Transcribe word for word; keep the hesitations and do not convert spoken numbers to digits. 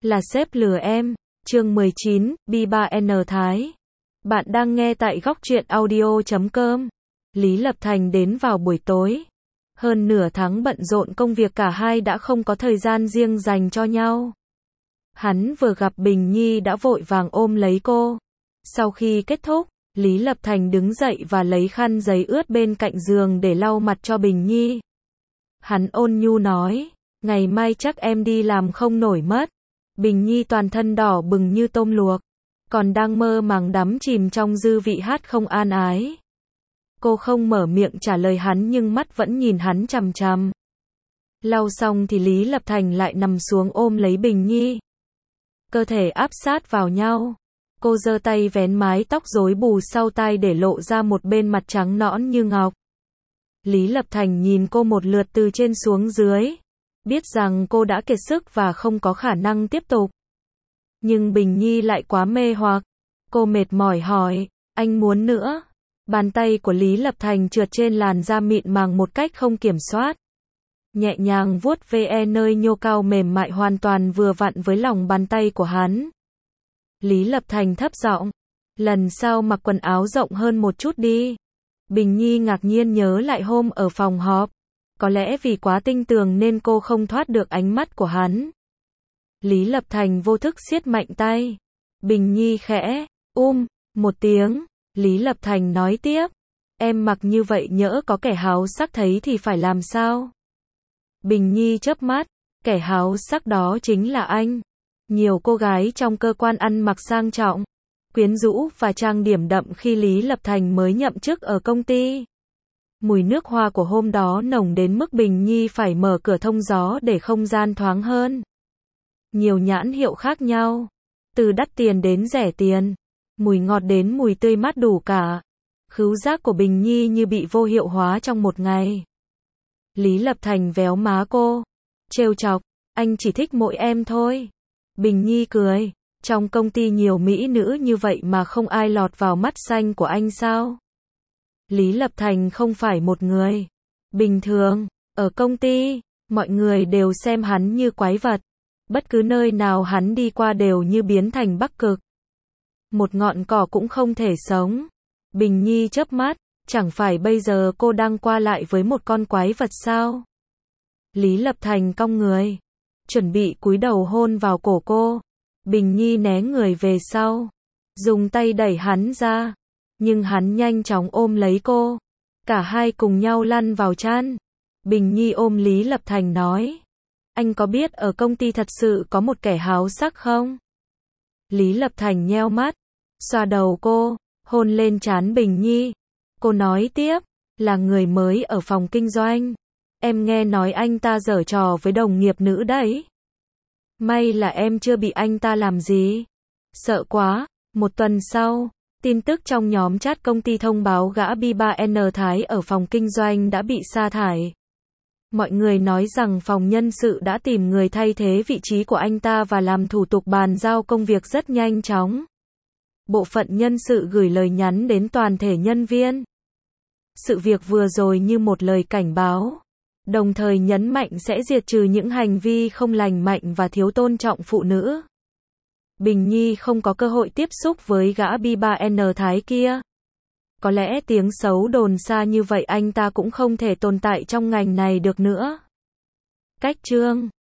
Là sếp lừa em. Chương mười chín, B ba N Thái. Bạn đang nghe tại góc truyện audio chấm com. Lý Lập Thành đến vào buổi tối. Hơn nửa tháng bận rộn công việc, cả hai đã không có thời gian riêng dành cho nhau. Hắn vừa gặp Bình Nhi đã vội vàng ôm lấy cô. Sau khi kết thúc, Lý Lập Thành đứng dậy và lấy khăn giấy ướt bên cạnh giường để lau mặt cho Bình Nhi. Hắn ôn nhu nói, ngày mai chắc em đi làm không nổi mất. Bình Nhi toàn thân đỏ bừng như tôm luộc, còn đang mơ màng đắm chìm trong dư vị hát không an ái. Cô không mở miệng trả lời hắn nhưng mắt vẫn nhìn hắn chằm chằm. Lau xong thì Lý Lập Thành lại nằm xuống ôm lấy Bình Nhi. Cơ thể áp sát vào nhau. Cô giơ tay vén mái tóc rối bù sau tai để lộ ra một bên mặt trắng nõn như ngọc. Lý Lập Thành nhìn cô một lượt từ trên xuống dưới. Biết rằng cô đã kiệt sức và không có khả năng tiếp tục. Nhưng Bình Nhi lại quá mê hoặc. Cô mệt mỏi hỏi, anh muốn nữa. Bàn tay của Lý Lập Thành trượt trên làn da mịn màng một cách không kiểm soát. Nhẹ nhàng vuốt ve nơi nhô cao mềm mại hoàn toàn vừa vặn với lòng bàn tay của hắn. Lý Lập Thành thấp giọng, lần sau mặc quần áo rộng hơn một chút đi. Bình Nhi ngạc nhiên nhớ lại hôm ở phòng họp. Có lẽ vì quá tinh tường nên cô không thoát được ánh mắt của hắn. Lý Lập Thành vô thức siết mạnh tay. Bình Nhi khẽ, um, một tiếng. Lý Lập Thành nói tiếp, em mặc như vậy nhỡ có kẻ háo sắc thấy thì phải làm sao? Bình Nhi chớp mắt, kẻ háo sắc đó chính là anh. Nhiều cô gái trong cơ quan ăn mặc sang trọng, quyến rũ và trang điểm đậm khi Lý Lập Thành mới nhậm chức ở công ty. Mùi nước hoa của hôm đó nồng đến mức Bình Nhi phải mở cửa thông gió để không gian thoáng hơn. Nhiều nhãn hiệu khác nhau, từ đắt tiền đến rẻ tiền, mùi ngọt đến mùi tươi mát đủ cả. Khứu giác của Bình Nhi như bị vô hiệu hóa trong một ngày. Lý Lập Thành véo má cô, trêu chọc, anh chỉ thích mỗi em thôi. Bình Nhi cười, trong công ty nhiều mỹ nữ như vậy mà không ai lọt vào mắt xanh của anh sao? Lý Lập Thành không phải một người bình thường. Ở công ty, mọi người đều xem hắn như quái vật. Bất cứ nơi nào hắn đi qua đều như biến thành Bắc Cực. Một ngọn cỏ cũng không thể sống. Bình Nhi chớp mắt, chẳng phải bây giờ cô đang qua lại với một con quái vật sao? Lý Lập Thành cong người, chuẩn bị cúi đầu hôn vào cổ cô. Bình Nhi né người về sau, dùng tay đẩy hắn ra. Nhưng hắn nhanh chóng ôm lấy cô. Cả hai cùng nhau lăn vào chăn. Bình Nhi ôm Lý Lập Thành nói, anh có biết ở công ty thật sự có một kẻ háo sắc không? Lý Lập Thành nheo mắt, xoa đầu cô, hôn lên trán Bình Nhi. Cô nói tiếp, là người mới ở phòng kinh doanh. Em nghe nói anh ta giở trò với đồng nghiệp nữ đấy. May là em chưa bị anh ta làm gì. Sợ quá. Một tuần sau, tin tức trong nhóm chat công ty thông báo gã B ba N Thái ở phòng kinh doanh đã bị sa thải. Mọi người nói rằng phòng nhân sự đã tìm người thay thế vị trí của anh ta và làm thủ tục bàn giao công việc rất nhanh chóng. Bộ phận nhân sự gửi lời nhắn đến toàn thể nhân viên. Sự việc vừa rồi như một lời cảnh báo, đồng thời nhấn mạnh sẽ diệt trừ những hành vi không lành mạnh và thiếu tôn trọng phụ nữ. Bình Nhi không có cơ hội tiếp xúc với gã B ba N Thái kia. Có lẽ tiếng xấu đồn xa như vậy anh ta cũng không thể tồn tại trong ngành này được nữa. Cách chương